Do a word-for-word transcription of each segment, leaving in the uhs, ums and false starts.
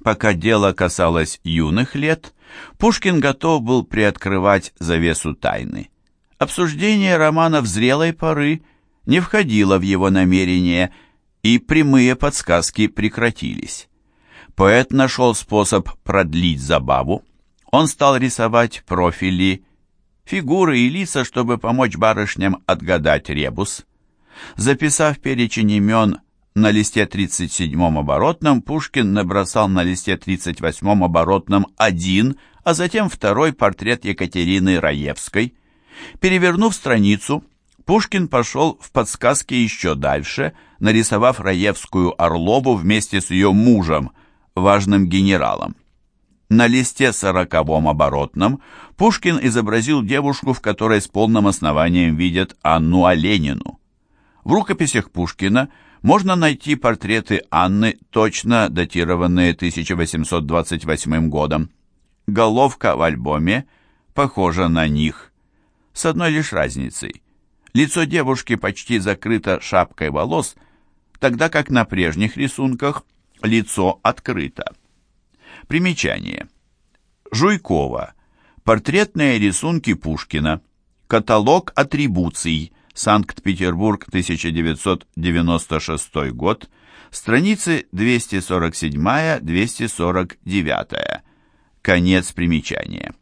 Пока дело касалось юных лет, Пушкин готов был приоткрывать завесу тайны. Обсуждение романа в зрелой поры не входило в его намерения, и прямые подсказки прекратились. Поэт нашел способ продлить забаву. Он стал рисовать профили, фигуры и лица, чтобы помочь барышням отгадать ребус. Записав перечень имен на листе тридцать седьмом оборотном, Пушкин набросал на листе тридцать восьмом оборотном один, а затем второй портрет Екатерины Раевской. Перевернув страницу, Пушкин пошел в подсказке еще дальше, нарисовав Раевскую Орлову вместе с ее мужем, важным генералом. На листе сороковом оборотном Пушкин изобразил девушку, в которой с полным основанием видят Анну Оленину. В рукописях Пушкина можно найти портреты Анны, точно датированные тысяча восемьсот двадцать восьмым годом. Головка в альбоме похожа на них, с одной лишь разницей. Лицо девушки почти закрыто шапкой волос, тогда как на прежних рисунках лицо открыто. Примечание. Жуйкова. Портретные рисунки Пушкина. Каталог атрибуций. Санкт-Петербург, тысяча девятьсот девяносто шестой год. Страницы двести сорок семь — двести сорок девять. Конец примечания.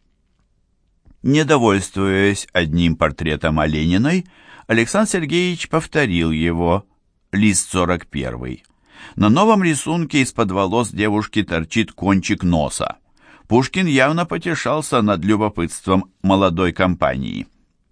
Не довольствуясь одним портретом Олениной, Александр Сергеевич повторил его, лист сорок первый. На новом рисунке из-под волос девушки торчит кончик носа. Пушкин явно потешался над любопытством молодой компании.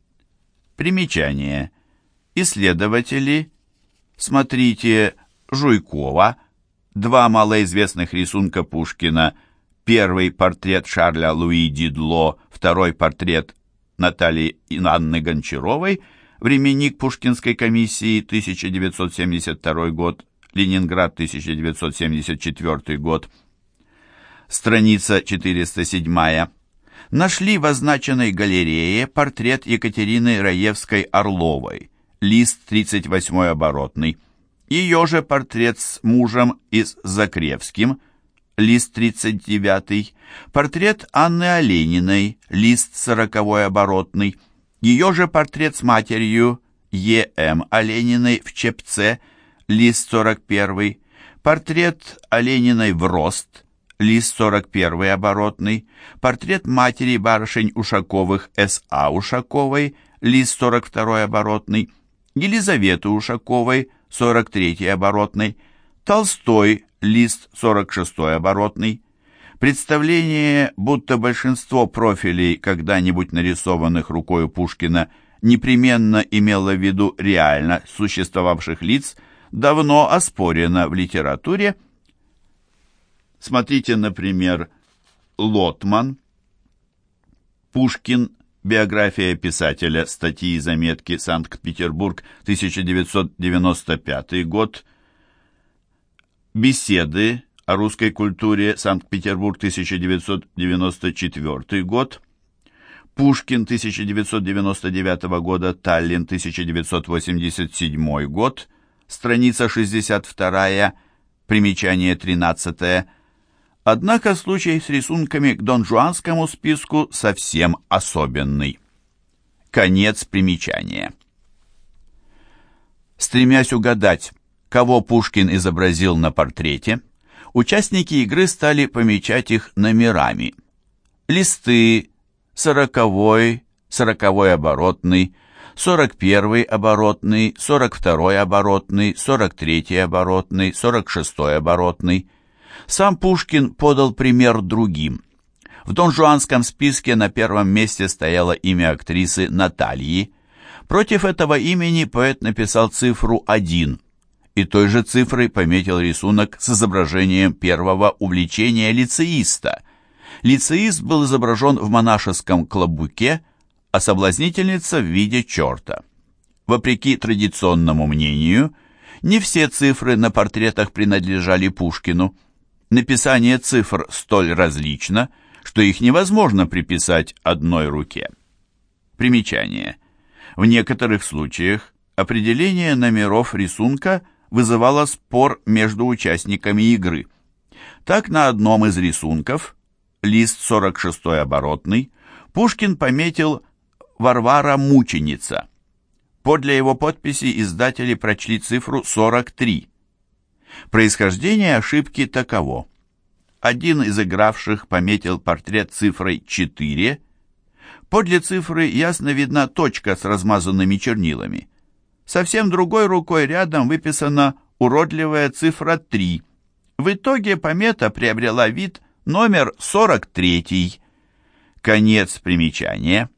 Примечание. Исследователи, смотрите, Жуйкова, два малоизвестных рисунка Пушкина, первый портрет Шарля Луи Дидло, второй портрет Натальи Анны Гончаровой, временник Пушкинской комиссии, тысяча девятьсот семьдесят второй год, Ленинград, тысяча девятьсот семьдесят четвёртый год. Страница четыреста семь. Нашли в означенной галерее портрет Екатерины Раевской-Орловой, лист тридцать восьмой оборотный. Ее же портрет с мужем и с Закревским, лист тридцать девятый. Портрет Анны Олениной, лист сороковой оборотный. Ее же портрет с матерью Е М Олениной в чепце, лист сорок первый. Портрет Олениной в рост, лист сорок первый оборотный. Портрет матери барышень Ушаковых С А Ушаковой, лист сорок второй оборотный. Елизаветы Ушаковой, сорок третий оборотный. Толстой, лист сорок шестой оборотный. Представление, будто большинство профилей, когда-нибудь нарисованных рукой Пушкина, непременно имело в виду реально существовавших лиц, давно оспорено в литературе. Смотрите, например, Лотман, Пушкин, биография писателя, статьи и заметки, Санкт-Петербург, тысяча девятьсот девяносто пятый год, беседы о русской культуре, Санкт-Петербург, тысяча девятьсот девяносто четвёртый год, Пушкин, тысяча девятьсот девяносто девятого года, Таллин, тысяча девятьсот восемьдесят седьмой год, страница шестьдесят вторая, примечание тринадцатое. Однако случай с рисунками к донжуанскому списку совсем особенный. Конец примечания. Стремясь угадать, кого Пушкин изобразил на портрете, участники игры стали помечать их номерами. Листы сороковой, сороковой оборотный, сорок первый оборотный, сорок второй оборотный, сорок третий оборотный, сорок шестой оборотный. Сам Пушкин подал пример другим. В донжуанском списке на первом месте стояло имя актрисы Натальи. Против этого имени поэт написал цифру один, и той же цифрой пометил рисунок с изображением первого увлечения лицеиста. Лицеист был изображен в монашеском клобуке, а соблазнительница в виде черта. Вопреки традиционному мнению, не все цифры на портретах принадлежали Пушкину. Написание цифр столь различно, что их невозможно приписать одной руке. Примечание. В некоторых случаях определение номеров рисунка вызывало спор между участниками игры. Так на одном из рисунков, лист сорок шестой оборотный, Пушкин пометил «Варвара Мученица». Подле его подписи издатели прочли цифру сорок три. Происхождение ошибки таково. Один из игравших пометил портрет цифрой четыре. Подле цифры ясно видна точка с размазанными чернилами. Совсем другой рукой рядом выписана уродливая цифра три. В итоге помета приобрела вид номер сорок три. Конец примечания.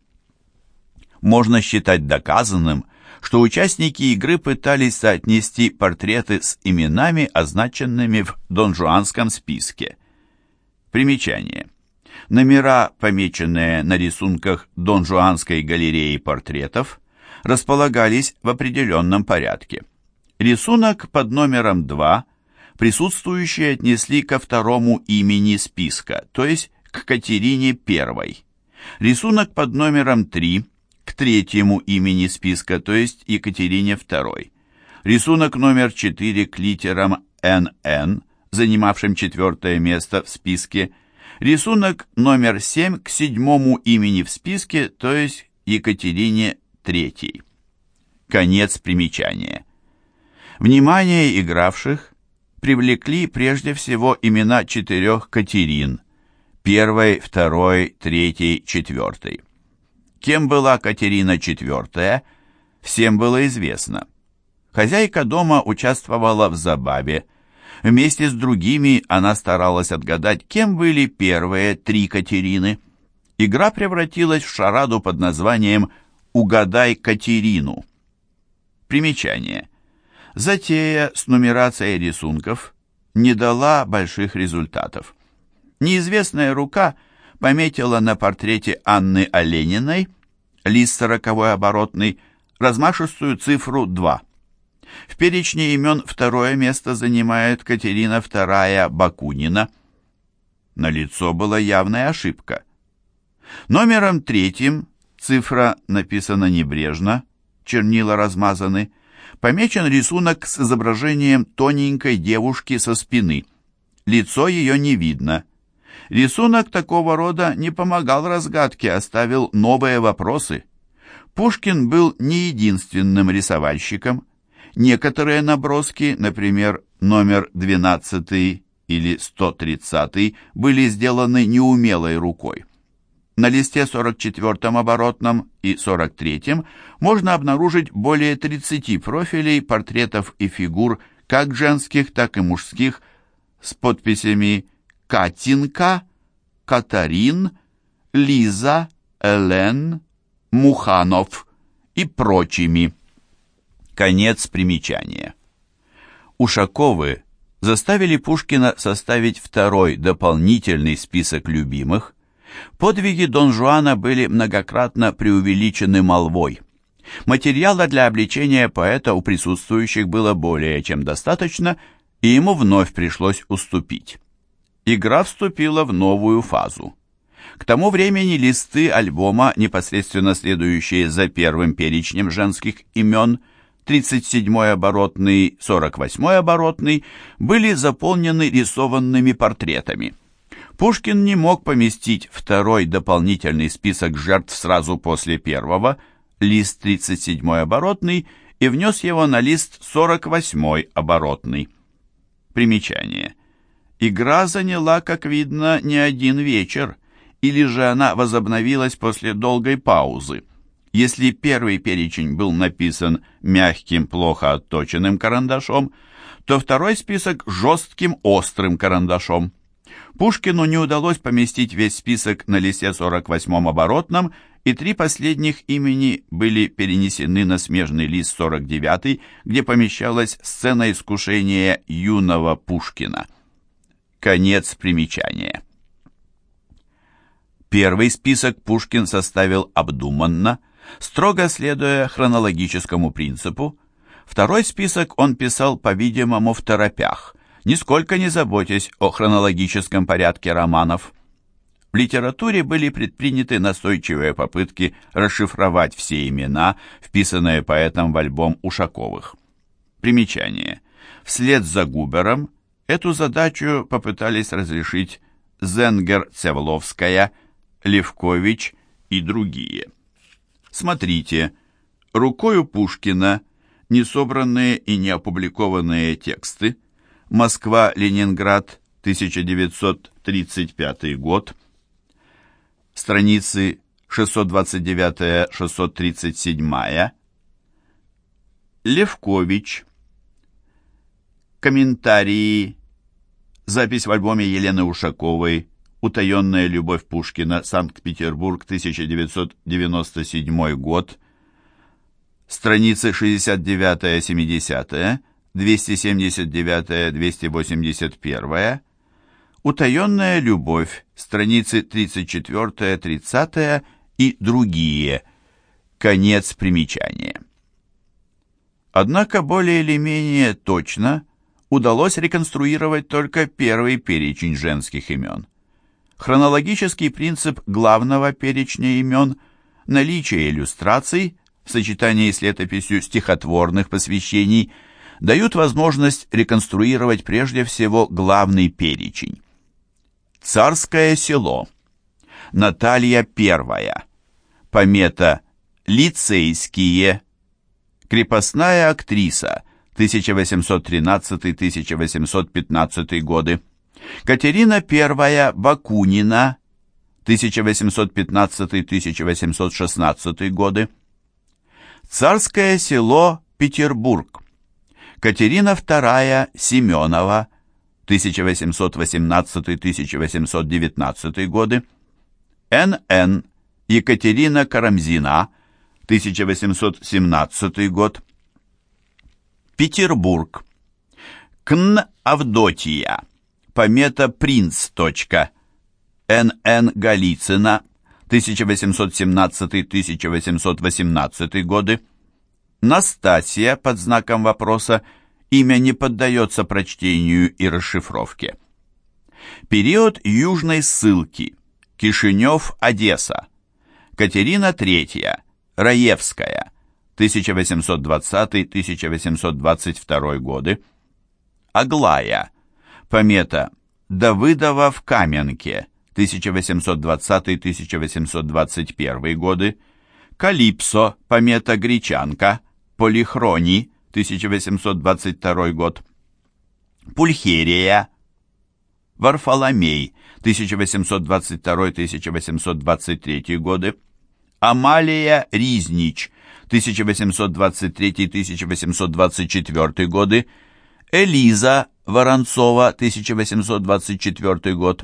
Можно считать доказанным, что участники игры пытались соотнести портреты с именами, означенными в донжуанском списке. Примечание. Номера, помеченные на рисунках Донжуанской галереи портретов, располагались в определенном порядке. Рисунок под номером два присутствующие отнесли ко второму имени списка, то есть к Катерине Первой. Рисунок под номером три к третьему имени списка, то есть Екатерине Второй. Рисунок номер четыре к литерам эн эн, занимавшим четвертое место в списке. Рисунок номер семь к седьмому имени в списке, то есть Екатерине Третьей. Конец примечания. Внимание игравших привлекли прежде всего имена четырех Катерин: первой, второй, третьей, четвертой. Кем была Катерина Четвертая, всем было известно. Хозяйка дома участвовала в забаве. Вместе с другими она старалась отгадать, кем были первые три Катерины. Игра превратилась в шараду под названием «Угадай Катерину». Примечание. Затея с нумерацией рисунков не дала больших результатов. Неизвестная рука пометила на портрете Анны Олениной, лист сороковой оборотный, размашистую цифру два. В перечне имен второе место занимает Катерина Вторая Бакунина. Налицо была явная ошибка. Номером третьим, цифра написана небрежно, чернила размазаны, помечен рисунок с изображением тоненькой девушки со спины. Лицо ее не видно. Рисунок такого рода не помогал разгадке, оставил новые вопросы. Пушкин был не единственным рисовальщиком. Некоторые наброски, например, номер двенадцатый или сто тридцатый, были сделаны неумелой рукой. На листе сорок четвёртом оборотном и сорок третьем можно обнаружить более тридцати профилей, портретов и фигур, как женских, так и мужских, с подписями Катинка, Катарин, Лиза, Элен, Муханов и прочими. Конец примечания. Ушаковы заставили Пушкина составить второй дополнительный список любимых. Подвиги Дон Жуана были многократно преувеличены молвой. Материала для обличения поэта у присутствующих было более чем достаточно, и ему вновь пришлось уступить. Игра вступила в новую фазу. К тому времени листы альбома, непосредственно следующие за первым перечнем женских имен, тридцать седьмой оборотный, сорок восьмой оборотный, были заполнены рисованными портретами. Пушкин не мог поместить второй дополнительный список жертв сразу после первого, лист тридцать седьмой оборотный, и внес его на лист сорок восьмой оборотный. Примечание. Игра заняла, как видно, не один вечер, или же она возобновилась после долгой паузы. Если первый перечень был написан мягким, плохо отточенным карандашом, то второй список жестким, острым карандашом. Пушкину не удалось поместить весь список на листе сорок восьмом оборотном, и три последних имени были перенесены на смежный лист сорок девятый, где помещалась сцена искушения юного Пушкина. Конец примечания. Первый список Пушкин составил обдуманно, строго следуя хронологическому принципу. Второй список он писал, по-видимому, в торопях, нисколько не заботясь о хронологическом порядке романов. В литературе были предприняты настойчивые попытки расшифровать все имена, вписанные поэтом в альбом Ушаковых. Примечание. Вслед за Губером Эту задачу попытались разрешить Зенгер-Цевловская, Левкович и другие. Смотрите, рукою Пушкина несобранные и неопубликованные тексты. Москва-Ленинград, тысяча девятьсот тридцать пятый год. Страницы шестьсот двадцать девять — шестьсот тридцать семь. Левкович. Комментарии. Запись в альбоме Елены Ушаковой «Утаенная любовь Пушкина. Санкт-Петербург, тысяча девятьсот девяносто седьмой год». Страницы шестьдесят девять — семьдесят, двести семьдесят девять — двести восемьдесят один. «Утаенная любовь», страницы тридцать четыре — тридцать и другие. Конец примечания. Однако более или менее точно удалось реконструировать только первый перечень женских имен. Хронологический принцип главного перечня имен, наличие иллюстраций в сочетании с летописью стихотворных посвящений дают возможность реконструировать прежде всего главный перечень. Царское село. Наталья Первая. Помета «Лицейские». Крепостная актриса. тысяча восемьсот тринадцатый — тысяча восемьсот пятнадцатый годы. Катерина Первая Бакунина. тысяча восемьсот пятнадцатый — тысяча восемьсот шестнадцатый годы. Царское село Петербург. Катерина Вторая Семенова. тысяча восемьсот восемнадцатый — тысяча восемьсот девятнадцатый годы. Н Н Екатерина Карамзина. тысяча восемьсот семнадцатый год. Петербург. Кн Авдотья. Помета «Принц». Н Н Голицына. тысяча восемьсот семнадцатый — тысяча восемьсот восемнадцатый годы. Настасья под знаком вопроса. Имя не поддается прочтению и расшифровке. Период южной ссылки. Кишинев, Одесса. Катерина Третья. Раевская. тысяча восемьсот двадцатый — тысяча восемьсот двадцать второй годы. Аглая. Помета Давыдова в Каменке. тысяча восемьсот двадцатый — тысяча восемьсот двадцать первый годы. Калипсо. Помета Гречанка. Полихрони. тысяча восемьсот двадцать второй год. Пульхерия. Варфоломей. тысяча восемьсот двадцать второй — тысяча восемьсот двадцать третий годы. Амалия Ризнич. тысяча восемьсот двадцать третий — тысяча восемьсот двадцать четвертый годы. Элиза Воронцова. тысяча восемьсот двадцать четвертый год.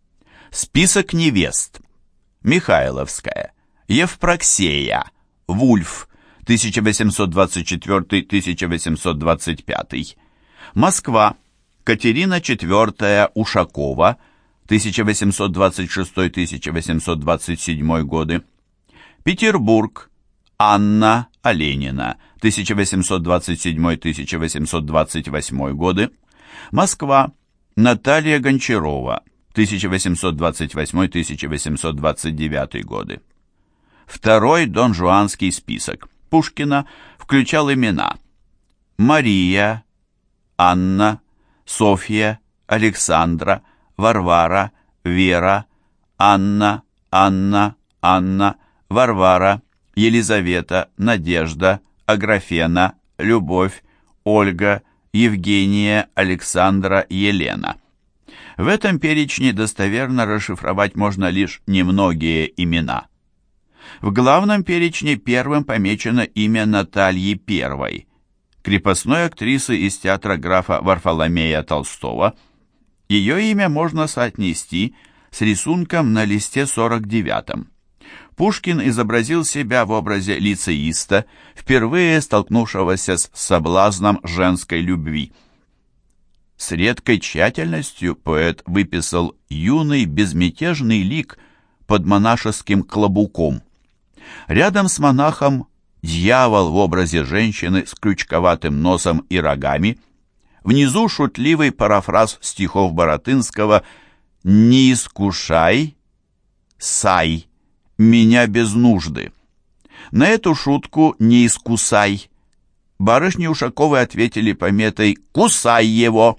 Список невест. Михайловская. Евпроксея. Вульф. тысяча восемьсот двадцать четвертый — тысяча восемьсот двадцать пятый. Москва. Катерина Четвертая Ушакова. тысяча восемьсот двадцать шестой — тысяча восемьсот двадцать седьмой годы. Петербург. Анна Оленина. тысяча восемьсот двадцать седьмой — тысяча восемьсот двадцать восьмой годы. Москва. Наталья Гончарова. тысяча восемьсот двадцать восьмой — тысяча восемьсот двадцать девятый годы. Второй донжуанский список Пушкина включал имена Мария, Анна, Софья, Александра, Варвара, Вера, Анна, Анна, Анна, Варвара, Елизавета, Надежда, Аграфена, Любовь, Ольга, Евгения, Александра, Елена. В этом перечне достоверно расшифровать можно лишь немногие имена. В главном перечне первым помечено имя Натальи Первой, крепостной актрисы из театра графа Варфоломея Толстого. Ее имя можно соотнести с рисунком на листе сорок девятом. Пушкин изобразил себя в образе лицеиста, впервые столкнувшегося с соблазном женской любви. С редкой тщательностью поэт выписал юный безмятежный лик под монашеским клобуком. Рядом с монахом дьявол в образе женщины с крючковатым носом и рогами. Внизу шутливый парафраз стихов Баратынского «Не искушай, сай, меня без нужды». На эту шутку «не искусай» барышни Ушаковой ответили пометой «кусай его».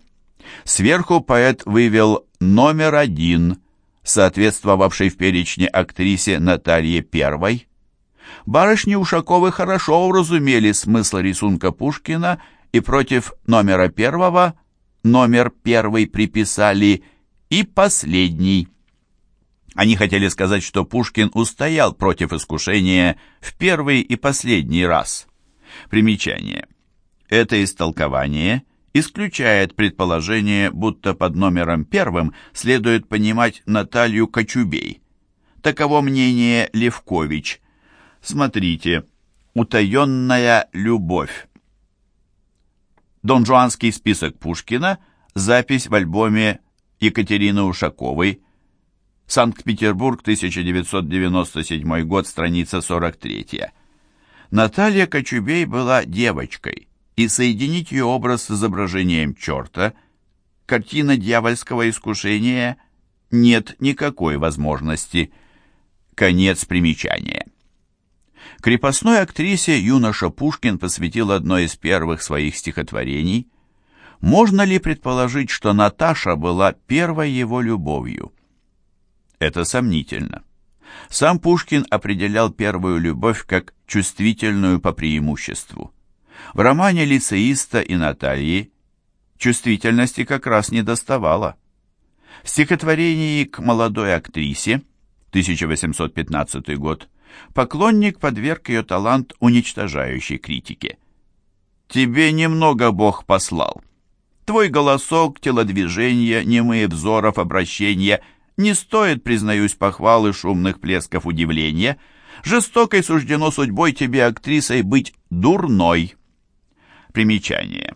Сверху поэт вывел номер один, соответствовавший в перечне актрисе Наталье Первой. Барышни Ушаковы хорошо уразумели смысл рисунка Пушкина и против номера первого номер первый приписали и последний. Они хотели сказать, что Пушкин устоял против искушения в первый и последний раз. Примечание. Это истолкование исключает предположение, будто под номером первым следует понимать Наталью Кочубей. Таково мнение Левкович. Смотрите. «Утаенная любовь». Донжуанский список Пушкина. Запись в альбоме Екатерины Ушаковой. Санкт-Петербург, тысяча девятьсот девяносто седьмой год, страница сорок три. Наталья Кочубей была девочкой, и соединить ее образ с изображением черта, картина дьявольского искушения, нет никакой возможности. Конец примечания. Крепостной актрисе юноша Пушкин посвятил одно из первых своих стихотворений. Можно ли предположить, что Наташа была первой его любовью? Это сомнительно. Сам Пушкин определял первую любовь как чувствительную по преимуществу. В романе «Лицеиста» и Натальи чувствительности как раз не доставало. В стихотворении «К молодой актрисе» тысяча восемьсот пятнадцатый год поклонник подверг ее талант уничтожающей критике. «Тебе немного Бог послал. Твой голосок, телодвижения, немые взоров, обращения не стоит, признаюсь, похвалы, шумных плесков удивления. Жестокой суждено судьбой тебе, актрисой, быть дурной». Примечание.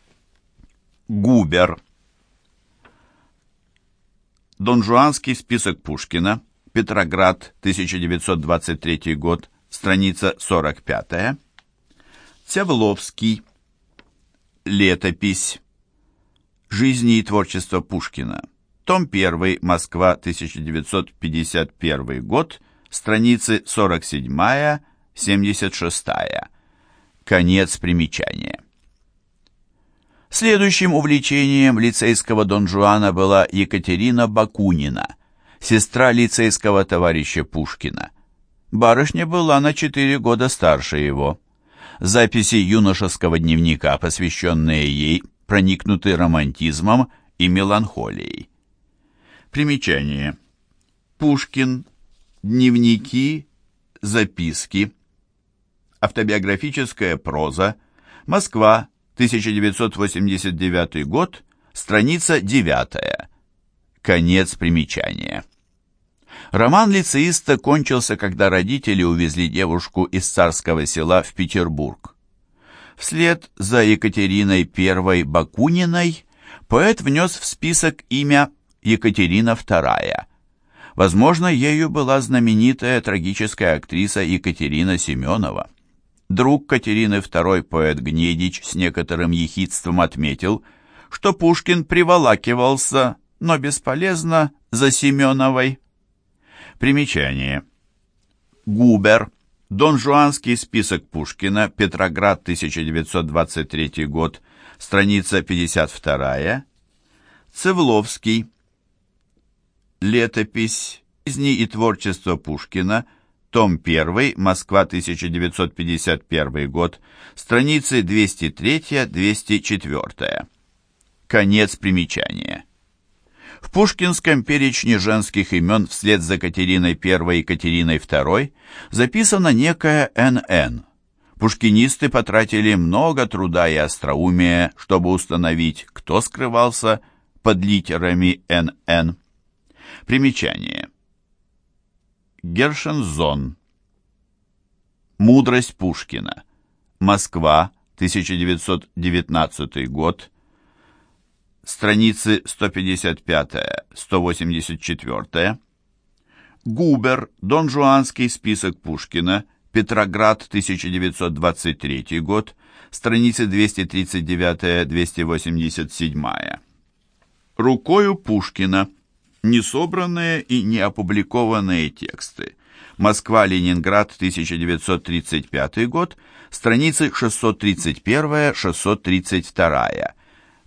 Губер. Донжуанский список Пушкина. Петроград, тысяча девятьсот двадцать третий год, страница сорок пять. Цявловский. Летопись. Жизни и творчество Пушкина. Том один, Москва, тысяча девятьсот пятьдесят первый год, страницы сорок семь — семьдесят шесть. Конец примечания. Следующим увлечением лицейского Дон Жуана была Екатерина Бакунина, сестра лицейского товарища Пушкина. Барышня была на четыре года старше его. Записи юношеского дневника, посвященные ей, проникнуты романтизмом и меланхолией. Примечание. Пушкин. Дневники. Записки. Автобиографическая проза. Москва. тысяча девятьсот восемьдесят девятый год. Страница девятая. Конец примечания. Роман лицеиста кончился, когда родители увезли девушку из царского села в Петербург. Вслед за Екатериной Первой Бакуниной поэт внес в список имя Екатерина Вторая. Возможно, ею была знаменитая трагическая актриса Екатерина Семенова. Друг Катерины Второй, поэт Гнедич, с некоторым ехидством отметил, что Пушкин приволакивался, но бесполезно, за Семеновой. Примечание. Губер. Донжуанский список Пушкина. Петроград, тысяча девятьсот двадцать третий год. Страница пятьдесят два. Цевловский. Летопись. Жизни и творчество Пушкина. Том один. Москва, тысяча девятьсот пятьдесят первый год. Страницы двести три — двести четыре. Конец примечания. В пушкинском перечне женских имен вслед за Катериной Первой и Катериной Второй записана некая Н Н. Пушкинисты потратили много труда и остроумия, чтобы установить, кто скрывался под литерами Н Н. Примечание. Гершензон. Мудрость Пушкина. Москва, тысяча девятьсот девятнадцатый год. Страницы сто пятьдесят пять — сто восемьдесят четыре. Губер. Донжуанский список Пушкина. Петроград, тысяча девятьсот двадцать третий год. Страницы двести тридцать девять — двести восемьдесят семь. Рукою Пушкина. Несобранные и неопубликованные тексты. Москва-Ленинград, тысяча девятьсот тридцать пятый год. Страницы шестьсот тридцать один — шестьсот тридцать два.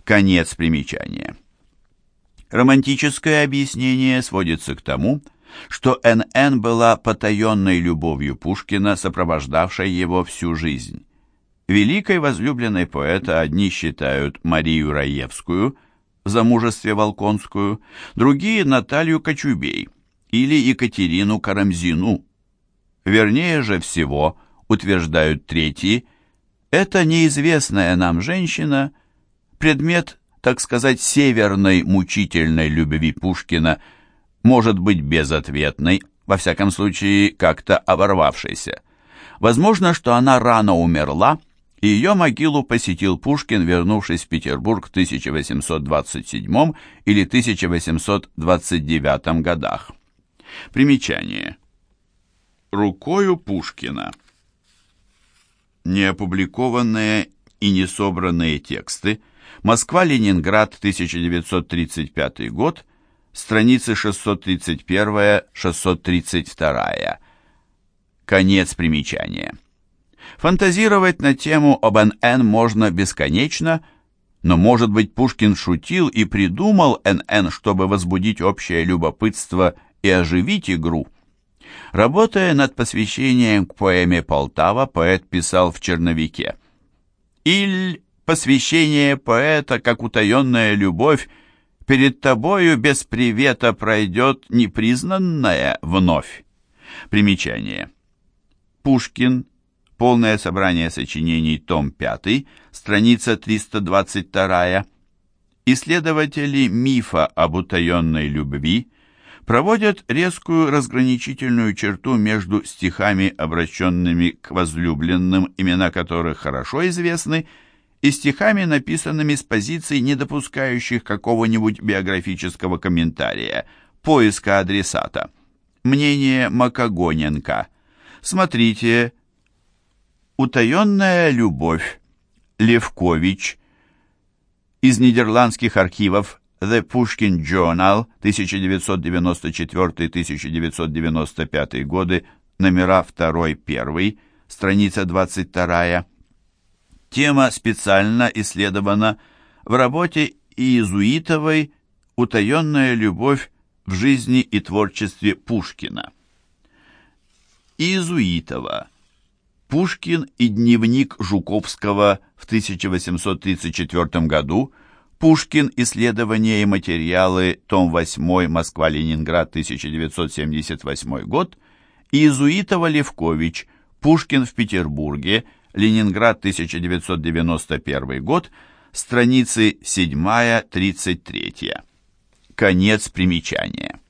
Конец примечания. Романтическое объяснение сводится к тому, что Н Н была потаенной любовью Пушкина, сопровождавшей его всю жизнь. Великой возлюбленной поэта одни считают Марию Раевскую, в замужестве Волконскую, другие Наталью Кочубей или Екатерину Карамзину. Вернее же всего, утверждают третьи, это неизвестная нам женщина, предмет, так сказать, северной мучительной любви Пушкина, может быть безответной, во всяком случае как-то оборвавшейся. Возможно, что она рано умерла, и ее могилу посетил Пушкин, вернувшись в Петербург в тысяча восемьсот двадцать седьмом или тысяча восемьсот двадцать девятом годах. Примечание. Рукою Пушкина. Неопубликованные и несобранные тексты. Москва-Ленинград, тысяча девятьсот тридцать пятый год, страницы шестьсот тридцать один — шестьсот тридцать два. Конец примечания. Фантазировать на тему об Н Н можно бесконечно, но, может быть, Пушкин шутил и придумал Н Н, чтобы возбудить общее любопытство и оживить игру. Работая над посвящением к поэме «Полтава», поэт писал в черновике: «Иль посвящение поэта, как утаенная любовь, перед тобою без привета пройдет непризнанная вновь». Примечание. Пушкин. Полное собрание сочинений, том пятый, страница триста двадцать два. Исследователи мифа об утаенной любви проводят резкую разграничительную черту между стихами, обращенными к возлюбленным, имена которых хорошо известны, и стихами, написанными с позиций, не допускающих какого-нибудь биографического комментария, поиска адресата. Мнение Макогоненко. Смотрите «Утаенная любовь», Левкович. Из нидерландских архивов The Pushkin Journal, тысяча девятьсот девяносто четвёртый — тысяча девятьсот девяносто пятый годы, номера два-один, страница двадцать два. Тема специально исследована в работе Иезуитовой «Утаенная любовь в жизни и творчестве Пушкина». Иезуитова. Пушкин и дневник Жуковского в тысяча восемьсот тридцать четвёртом году, Пушкин. Исследования и материалы, том восьмой, Москва-Ленинград, тысяча девятьсот семьдесят восьмой год, Иезуитова Левкович, Пушкин в Петербурге, Ленинград, тысяча девятьсот девяносто первый год, страницы седьмая — тридцать третья. Конец примечания.